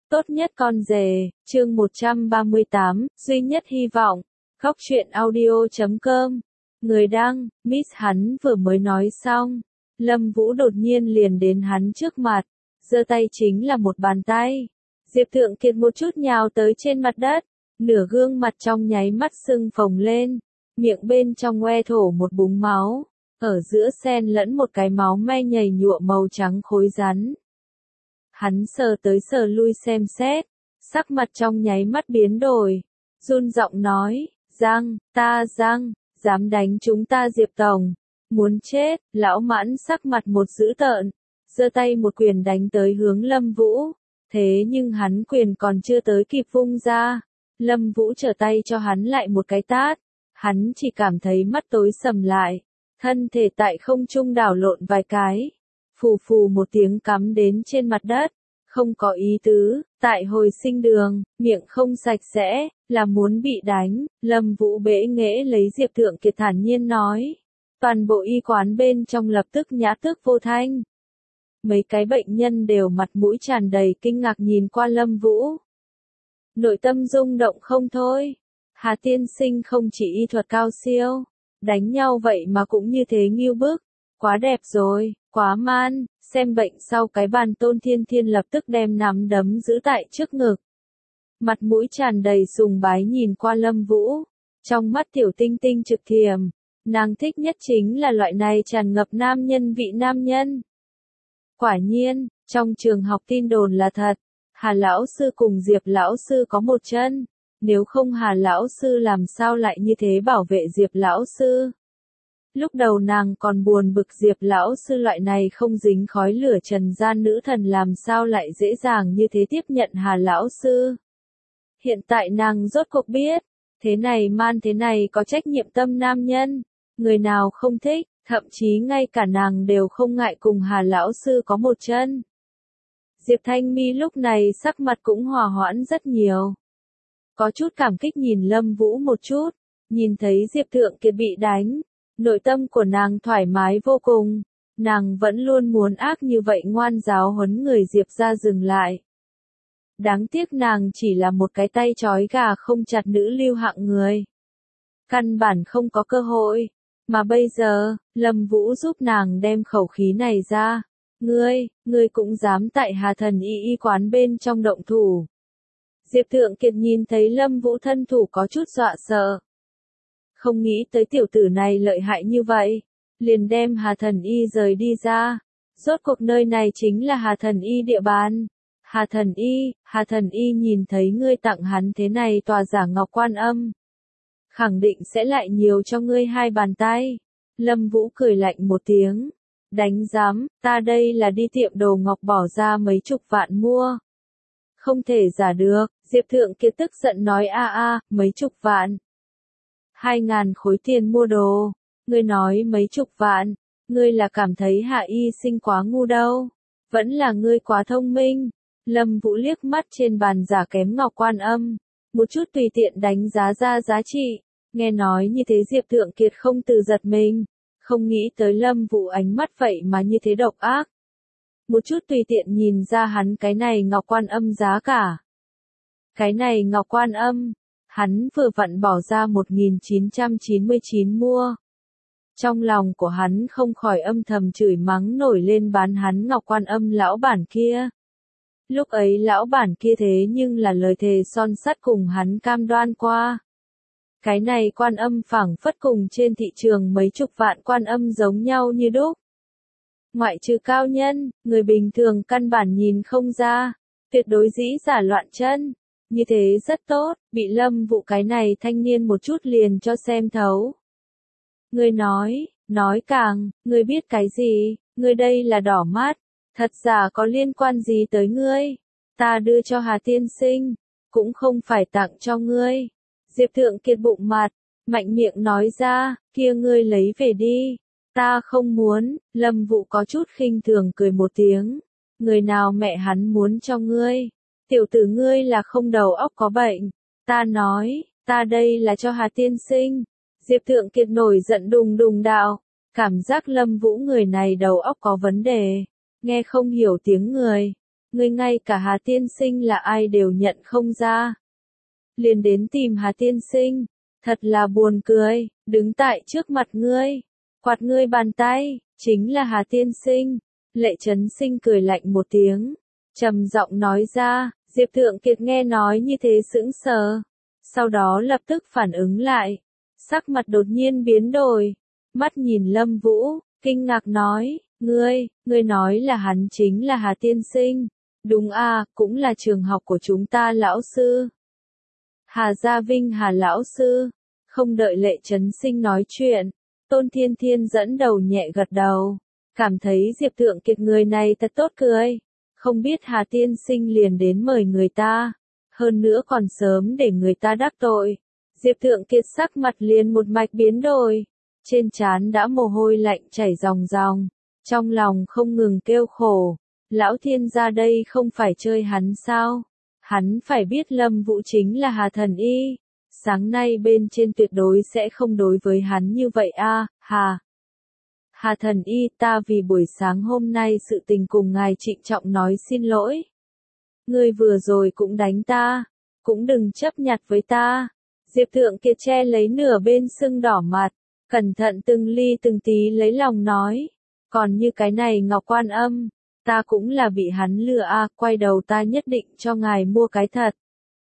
Tốt nhất con rể, chương 138, duy nhất hy vọng. Góc truyện audio.com. Người đăng, Miss hắn vừa mới nói xong. Lâm Vũ đột nhiên liền đến hắn trước mặt. Giơ tay chính là một bàn tay. Diệp Thượng Kiệt một chút nhào tới trên mặt đất. Nửa gương mặt trong nháy mắt sưng phồng lên. Miệng bên trong ngoe thổ một búng máu. Ở giữa xen lẫn một cái máu me nhầy nhụa màu trắng khối rắn. Hắn sờ tới sờ lui xem xét, sắc mặt trong nháy mắt biến đổi, run giọng nói, Giang, dám đánh chúng ta Diệp Tổng, muốn chết, lão Mãn sắc mặt một dữ tợn, giơ tay một quyền đánh tới hướng Lâm Vũ, thế nhưng hắn quyền còn chưa tới kịp vung ra, Lâm Vũ trở tay cho hắn lại một cái tát, hắn chỉ cảm thấy mắt tối sầm lại, thân thể tại không trung đảo lộn vài cái. Phù phù một tiếng cắm đến trên mặt đất, không có ý tứ, tại hồi sinh đường, miệng không sạch sẽ, là muốn bị đánh, Lâm Vũ bẽ nghễ lấy Diệp Thượng Kiệt thản nhiên nói. Toàn bộ y quán bên trong lập tức nhã tước vô thanh. Mấy cái bệnh nhân đều mặt mũi tràn đầy kinh ngạc nhìn qua Lâm Vũ. Nội tâm rung động không thôi, Hà tiên sinh không chỉ y thuật cao siêu, đánh nhau vậy mà cũng như thế nghêu bức. Quá đẹp rồi, quá man, xem bệnh sau cái bàn Tôn Thiên Thiên lập tức đem nắm đấm giữ tại trước ngực. Mặt mũi tràn đầy sùng bái nhìn qua Lâm Vũ, trong mắt tiểu tinh tinh trực thiềm, nàng thích nhất chính là loại này tràn ngập nam nhân vị nam nhân. Quả nhiên, trong trường học tin đồn là thật, Hà lão sư cùng Diệp lão sư có một chân, nếu không Hà lão sư làm sao lại như thế bảo vệ Diệp lão sư. Lúc đầu nàng còn buồn bực Diệp lão sư loại này không dính khói lửa trần gian nữ thần làm sao lại dễ dàng như thế tiếp nhận Hà lão sư. Hiện tại nàng rốt cuộc biết, thế này man thế này có trách nhiệm tâm nam nhân, người nào không thích, thậm chí ngay cả nàng đều không ngại cùng Hà lão sư có một chân. Diệp Thanh Mi lúc này sắc mặt cũng hòa hoãn rất nhiều. Có chút cảm kích nhìn Lâm Vũ một chút, nhìn thấy Diệp Thượng Kiệt bị đánh. Nội tâm của nàng thoải mái vô cùng, nàng vẫn luôn muốn ác như vậy ngoan giáo huấn người Diệp ra dừng lại. Đáng tiếc nàng chỉ là một cái tay trói gà không chặt nữ lưu hạng người. Căn bản không có cơ hội, mà bây giờ, Lâm Vũ giúp nàng đem khẩu khí này ra. Ngươi cũng dám tại Hà Thần Y quán bên trong động thủ. Diệp Thượng Kiệt nhìn thấy Lâm Vũ thân thủ có chút dọa sợ. Không nghĩ tới tiểu tử này lợi hại như vậy, liền đem Hà Thần Y rời đi ra. Rốt cuộc nơi này chính là Hà Thần Y địa bàn. Hà Thần Y nhìn thấy ngươi tặng hắn thế này tòa giả ngọc quan âm. Khẳng định sẽ lại nhiều cho ngươi hai bàn tay. Lâm Vũ cười lạnh một tiếng. Đánh giám, ta đây là đi tiệm đồ ngọc bỏ ra mấy chục vạn mua. Không thể giả được, Diệp Thượng Kiệt tức giận nói mấy chục vạn. 2.000 khối tiền mua đồ, ngươi nói mấy chục vạn, ngươi là cảm thấy Hạ Y Sinh quá ngu đâu, vẫn là ngươi quá thông minh. Lâm Vũ liếc mắt trên bàn giả kém ngọc quan âm, một chút tùy tiện đánh giá ra giá trị, nghe nói như thế Diệp Thượng Kiệt không từ giật mình, không nghĩ tới Lâm Vũ ánh mắt vậy mà như thế độc ác. Một chút tùy tiện nhìn ra hắn cái này ngọc quan âm giá cả. Cái này ngọc quan âm, hắn vừa vặn bỏ ra 1999 mua. Trong lòng của hắn không khỏi âm thầm chửi mắng nổi lên bán hắn ngọc quan âm lão bản kia. Lúc ấy lão bản kia thế nhưng là lời thề son sắt cùng hắn cam đoan qua. Cái này quan âm phảng phất cùng trên thị trường mấy chục vạn quan âm giống nhau như đúc. Ngoại trừ cao nhân, người bình thường căn bản nhìn không ra, tuyệt đối dĩ giả loạn chân. Như thế rất tốt, bị Lâm Vũ cái này thanh niên một chút liền cho xem thấu. Ngươi nói càng, ngươi biết cái gì, ngươi đây là đỏ mắt, thật giả có liên quan gì tới ngươi, ta đưa cho Hà tiên sinh, cũng không phải tặng cho ngươi. Diệp Thượng Kiệt bụng mặt, mạnh miệng nói ra, kia ngươi lấy về đi, ta không muốn. Lâm Vũ có chút khinh thường cười một tiếng, người nào mẹ hắn muốn cho ngươi. Tiểu tử ngươi là không đầu óc có bệnh, ta nói, ta đây là cho Hà tiên sinh. Diệp Thượng Kiệt nổi giận đùng đùng đạo, cảm giác Lâm Vũ người này đầu óc có vấn đề, nghe không hiểu tiếng người. ngươi ngay cả Hà tiên sinh là ai đều nhận không ra. Liền đến tìm Hà tiên sinh, thật là buồn cười, đứng tại trước mặt ngươi, quạt ngươi bàn tay, chính là Hà tiên sinh. Lệ Chấn Sinh cười lạnh một tiếng, trầm giọng nói ra. Diệp Thượng Kiệt nghe nói như thế sững sờ, sau đó lập tức phản ứng lại, sắc mặt đột nhiên biến đổi, mắt nhìn Lâm Vũ, kinh ngạc nói, ngươi nói là hắn chính là Hà tiên sinh, đúng à, cũng là trường học của chúng ta lão sư. Hà Gia Vinh Hà lão sư, không đợi Lệ Chấn Sinh nói chuyện, Tôn Thiên Thiên dẫn đầu nhẹ gật đầu, cảm thấy Diệp Thượng Kiệt người này thật tốt cười. Không biết Hà tiên sinh liền đến mời người ta, hơn nữa còn sớm để người ta đắc tội. Diệp Thượng Kiệt sắc mặt liền một mạch biến đổi, trên trán đã mồ hôi lạnh chảy ròng ròng, trong lòng không ngừng kêu khổ, lão thiên gia đây không phải chơi hắn sao? Hắn phải biết Lâm Vũ chính là Hà thần y, sáng nay bên trên tuyệt đối sẽ không đối với hắn như vậy a, Hà thần y, ta vì buổi sáng hôm nay sự tình cùng ngài trịnh trọng nói xin lỗi. Ngươi vừa rồi cũng đánh ta, cũng đừng chấp nhặt với ta. Diệp Thượng Kiệt che lấy nửa bên sưng đỏ mặt, cẩn thận từng ly từng tí lấy lòng nói. Còn như cái này Ngọc Quan Âm, ta cũng là bị hắn lừa a, quay đầu ta nhất định cho ngài mua cái thật.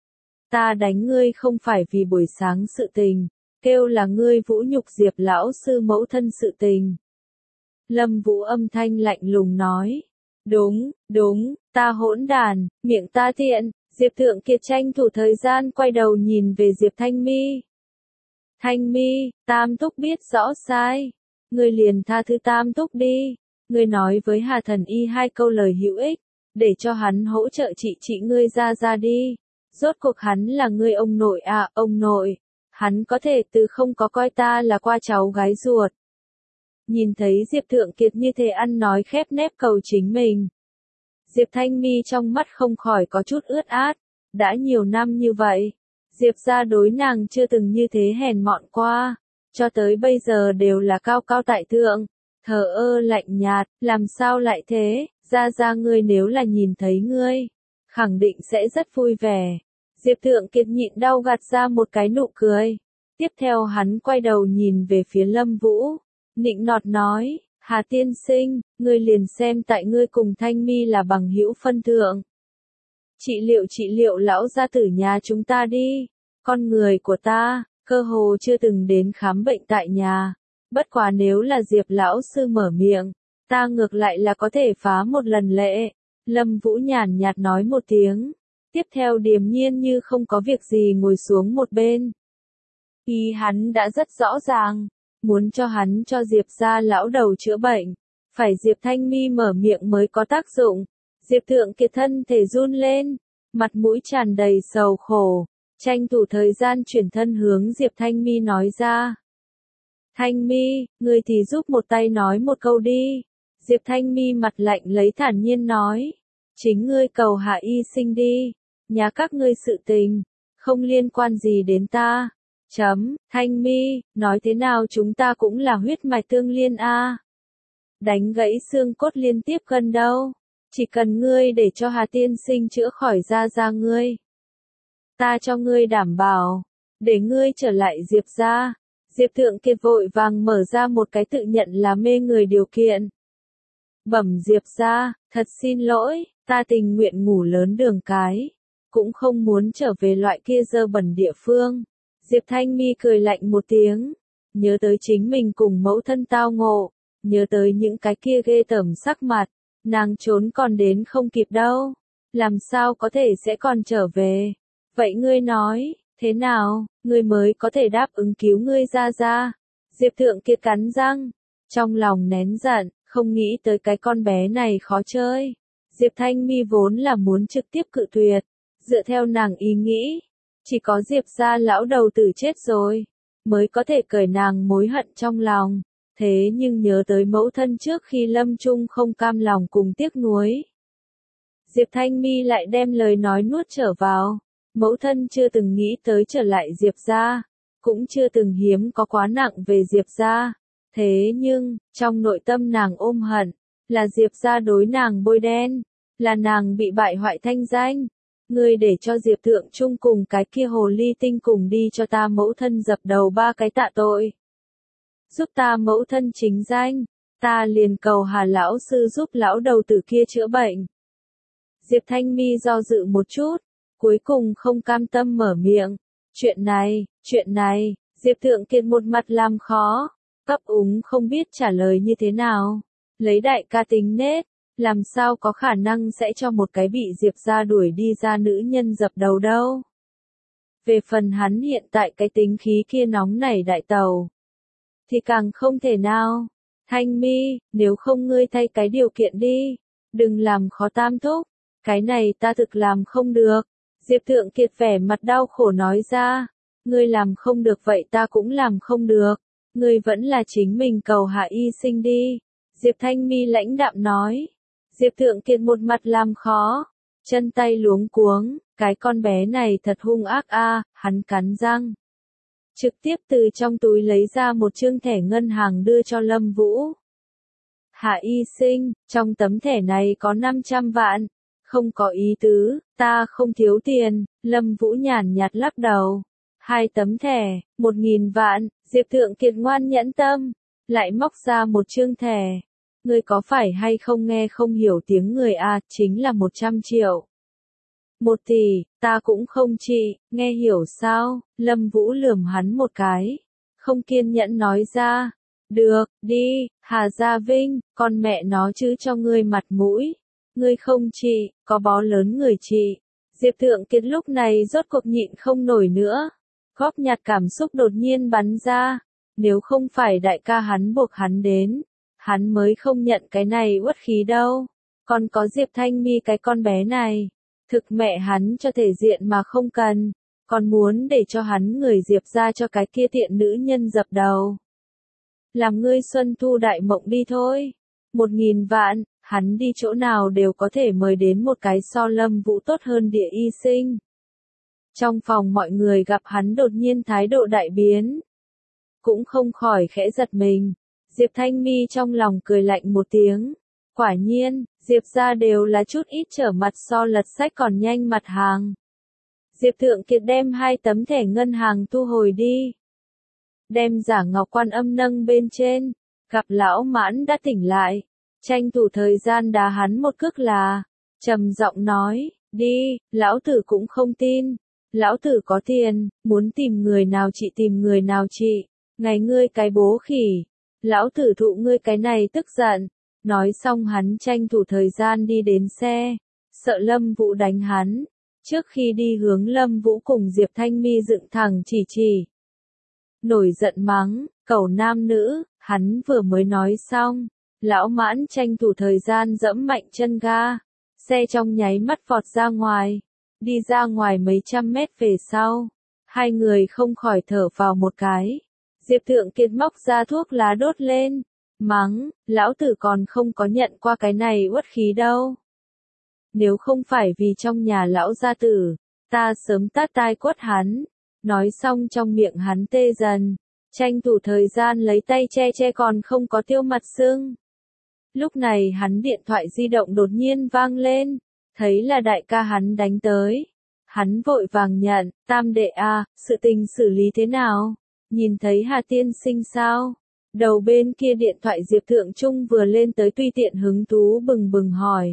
Ta đánh ngươi không phải vì buổi sáng sự tình, kêu là ngươi vũ nhục Diệp lão sư mẫu thân sự tình. Lâm Vũ âm thanh lạnh lùng nói. Đúng, ta hỗn đàn, miệng ta tiện. Diệp Thượng Kiệt tranh thủ thời gian quay đầu nhìn về Diệp Thanh Mi. Thanh Mi, Tam Thúc biết rõ sai. Ngươi liền tha thứ Tam Thúc đi. Ngươi nói với Hà thần y 2 câu lời hữu ích, để cho hắn hỗ trợ chị ngươi ra đi. Rốt cuộc hắn là ngươi ông nội à, ông nội. Hắn có thể từ không có coi ta là qua cháu gái ruột. Nhìn thấy Diệp Thượng Kiệt như thế ăn nói khép nép cầu chính mình. Diệp Thanh Mi trong mắt không khỏi có chút ướt át. Đã nhiều năm như vậy, Diệp gia đối nàng chưa từng như thế hèn mọn qua. Cho tới bây giờ đều là cao cao tại thượng, thờ ơ lạnh nhạt, làm sao lại thế, ra ngươi nếu là nhìn thấy ngươi, khẳng định sẽ rất vui vẻ. Diệp Thượng Kiệt nhịn đau gạt ra một cái nụ cười. Tiếp theo hắn quay đầu nhìn về phía Lâm Vũ. Nịnh nọt nói, Hà tiên sinh, ngươi liền xem tại ngươi cùng Thanh Mi là bằng hữu phân thượng. Trị liệu lão gia tử nhà chúng ta đi, con người của ta, cơ hồ chưa từng đến khám bệnh tại nhà. Bất quá nếu là Diệp lão sư mở miệng, ta ngược lại là có thể phá một lần lệ. Lâm Vũ nhàn nhạt nói một tiếng, tiếp theo điềm nhiên như không có việc gì ngồi xuống một bên. Ý hắn đã rất rõ ràng. Muốn cho hắn cho Diệp gia lão đầu chữa bệnh, phải Diệp Thanh Mi mở miệng mới có tác dụng. Diệp Thượng Kiệt thân thể run lên, mặt mũi tràn đầy sầu khổ, tranh thủ thời gian chuyển thân hướng Diệp Thanh Mi nói ra. Thanh Mi, ngươi thì giúp một tay nói một câu đi. Diệp Thanh Mi mặt lạnh lấy thản nhiên nói, chính ngươi cầu hạ y sinh đi, nhà các ngươi sự tình, không liên quan gì đến ta. Thanh Mi, nói thế nào chúng ta cũng là huyết mạch tương liên a. Đánh gãy xương cốt liên tiếp gần đâu, chỉ cần ngươi để cho Hà tiên sinh chữa khỏi ra ngươi. Ta cho ngươi đảm bảo, để ngươi trở lại Diệp gia. Diệp Thượng Kiệt vội vàng mở ra một cái tự nhận là mê người điều kiện. Bẩm Diệp gia, thật xin lỗi, ta tình nguyện ngủ lớn đường cái, cũng không muốn trở về loại kia dơ bẩn địa phương. Diệp Thanh Mi cười lạnh một tiếng, nhớ tới chính mình cùng mẫu thân tao ngộ, nhớ tới những cái kia ghê tởm sắc mặt, nàng trốn còn đến không kịp đâu, làm sao có thể sẽ còn trở về. Vậy ngươi nói, thế nào, ngươi mới có thể đáp ứng cứu ngươi ra? Diệp Thượng Kiệt cắn răng, trong lòng nén giận, không nghĩ tới cái con bé này khó chơi. Diệp Thanh Mi vốn là muốn trực tiếp cự tuyệt, dựa theo nàng ý nghĩ. Chỉ có Diệp gia lão đầu tử chết rồi, mới có thể cởi nàng mối hận trong lòng. Thế nhưng nhớ tới mẫu thân trước khi lâm chung không cam lòng cùng tiếc nuối. Diệp Thanh Mi lại đem lời nói nuốt trở vào. Mẫu thân chưa từng nghĩ tới trở lại Diệp gia, cũng chưa từng hiếm có quá nặng về Diệp gia. Thế nhưng, trong nội tâm nàng ôm hận, là Diệp gia đối nàng bôi đen, là nàng bị bại hoại thanh danh. Ngươi để cho Diệp Thượng Trung cùng cái kia hồ ly tinh cùng đi cho ta mẫu thân dập đầu 3 cái tạ tội. Giúp ta mẫu thân chính danh, ta liền cầu Hà lão sư giúp lão đầu tử kia chữa bệnh. Diệp Thanh Mi do dự một chút, cuối cùng không cam tâm mở miệng. Chuyện này, Diệp Thượng Kiệt một mặt làm khó, cấp úng không biết trả lời như thế nào. Lấy đại ca tính nết, làm sao có khả năng sẽ cho một cái bị Diệp gia đuổi đi ra nữ nhân dập đầu đâu. Về phần hắn hiện tại cái tính khí kia nóng nảy đại tàu, thì càng không thể nào. Thanh Mi, nếu không ngươi thay cái điều kiện đi, đừng làm khó Tam thúc, cái này ta thực làm không được. Diệp Thượng Kiệt vẻ mặt đau khổ nói ra, ngươi làm không được vậy ta cũng làm không được, ngươi vẫn là chính mình cầu hạ y sinh đi. Diệp Thanh Mi lãnh đạm nói. Diệp Thượng Kiệt một mặt làm khó, chân tay luống cuống, cái con bé này thật hung ác a, hắn cắn răng. Trực tiếp từ trong túi lấy ra một chương thẻ ngân hàng đưa cho Lâm Vũ. Hạ y sinh, trong tấm thẻ này có 500 vạn. Không có ý tứ, ta không thiếu tiền, Lâm Vũ nhàn nhạt lắc đầu. 2 tấm thẻ, 1.000 vạn, Diệp Thượng Kiệt ngoan nhẫn tâm, lại móc ra một chương thẻ. Ngươi có phải hay không nghe không hiểu tiếng người à, chính là 100 triệu. 1 tỷ, ta cũng không chị, nghe hiểu sao, Lâm Vũ lườm hắn một cái. Không kiên nhẫn nói ra, được, đi, Hà Gia Vinh, con mẹ nó chứ cho ngươi mặt mũi. Ngươi không chị, có bó lớn người chị. Diệp Thượng Kiệt lúc này rốt cuộc nhịn không nổi nữa. Góp nhặt cảm xúc đột nhiên bắn ra. Nếu không phải đại ca hắn buộc hắn đến, hắn mới không nhận cái này uất khí đâu. Còn có Diệp Thanh Mi cái con bé này. Thực mẹ hắn cho thể diện mà không cần. Còn muốn để cho hắn người Diệp ra cho cái kia tiện nữ nhân dập đầu. Làm ngươi xuân thu đại mộng đi thôi. 1.000 vạn, hắn đi chỗ nào đều có thể mời đến một cái so Lâm Vũ tốt hơn địa y sinh. Trong phòng mọi người gặp hắn đột nhiên thái độ đại biến. Cũng không khỏi khẽ giật mình. Diệp Thanh Mi trong lòng cười lạnh một tiếng. Quả nhiên, Diệp ra đều là chút ít trở mặt so lật sách còn nhanh mặt hàng. Diệp Thượng Kiệt đem 2 tấm thẻ ngân hàng thu hồi đi. Đem giả ngọc quan âm nâng bên trên. Gặp lão Mãn đã tỉnh lại. Tranh thủ thời gian đá hắn một cước là. Trầm giọng nói, đi, lão tử cũng không tin. Lão tử có tiền, muốn tìm người nào chị tìm người nào chị. Ngày ngươi cái bố khỉ. Lão tử thụ ngươi cái này tức giận. Nói xong hắn tranh thủ thời gian đi đến xe. Sợ Lâm Vũ đánh hắn. Trước khi đi hướng Lâm Vũ cùng Diệp Thanh Mi dựng thẳng chỉ. Nổi giận mắng, cẩu nam nữ, hắn vừa mới nói xong. Lão Mãn tranh thủ thời gian dẫm mạnh chân ga. Xe trong nháy mắt vọt ra ngoài. Đi ra ngoài mấy trăm mét về sau. 2 người không khỏi thở vào một cái. Diệp Thượng Kiệt móc ra thuốc lá đốt lên. Mắng, lão tử còn không có nhận qua cái này uất khí đâu. Nếu không phải vì trong nhà lão gia tử, ta sớm tát tai quất hắn. Nói xong trong miệng hắn tê dần. Tranh thủ thời gian lấy tay che còn không có tiêu mặt sưng. Lúc này hắn điện thoại di động đột nhiên vang lên. Thấy là đại ca hắn đánh tới. Hắn vội vàng nhận, Tam đệ à, sự tình xử lý thế nào? Nhìn thấy Hà tiên sinh sao? Đầu bên kia điện thoại Diệp Thượng Trung vừa lên tới tùy tiện hứng thú bừng bừng hỏi.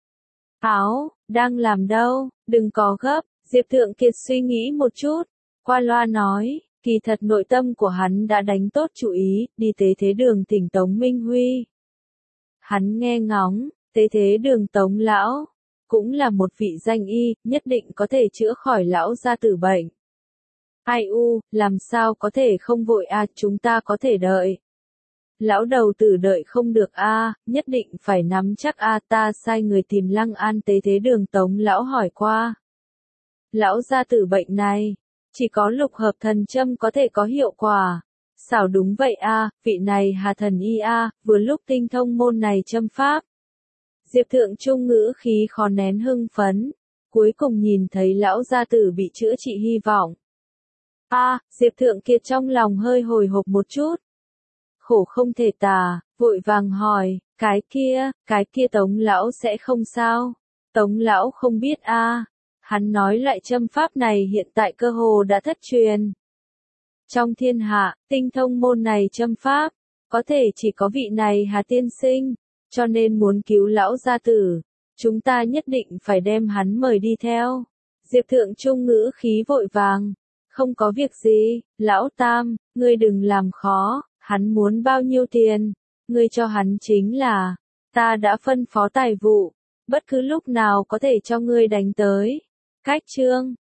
Đang làm đâu, đừng có gấp, Diệp Thượng Kiệt suy nghĩ một chút. Qua loa nói, kỳ thật nội tâm của hắn đã đánh tốt chủ ý, đi tế thế đường thỉnh Tống Minh Huy. Hắn nghe ngóng, tế thế đường Tống lão, cũng là một vị danh y, nhất định có thể chữa khỏi lão gia tử bệnh. Ai u, làm sao có thể không vội à, chúng ta có thể đợi. Lão đầu tử đợi không được a, nhất định phải nắm chắc a, ta sai người tìm Lăng An tế thế đường Tống lão hỏi qua. Lão gia tử bệnh này, chỉ có lục hợp thần châm có thể có hiệu quả. Xảo đúng vậy a, vị này Hà thần y a, vừa lúc tinh thông môn này châm pháp. Diệp Thượng Trung ngữ khí khó nén hưng phấn, cuối cùng nhìn thấy lão gia tử bị chữa trị hy vọng. Diệp Thượng Kiệt trong lòng hơi hồi hộp một chút. Khổ không thể tả, vội vàng hỏi, cái kia Tống lão sẽ không sao? Tống lão không biết a. Hắn nói loại châm pháp này hiện tại cơ hồ đã thất truyền. Trong thiên hạ, tinh thông môn này châm pháp, có thể chỉ có vị này Hà tiên sinh, cho nên muốn cứu lão gia tử, chúng ta nhất định phải đem hắn mời đi theo. Diệp Thượng Trung ngữ khí vội vàng, không có việc gì, lão tam, ngươi đừng làm khó, hắn muốn bao nhiêu tiền, ngươi cho hắn chính là, ta đã phân phó tài vụ, bất cứ lúc nào có thể cho ngươi đánh tới. Cách chương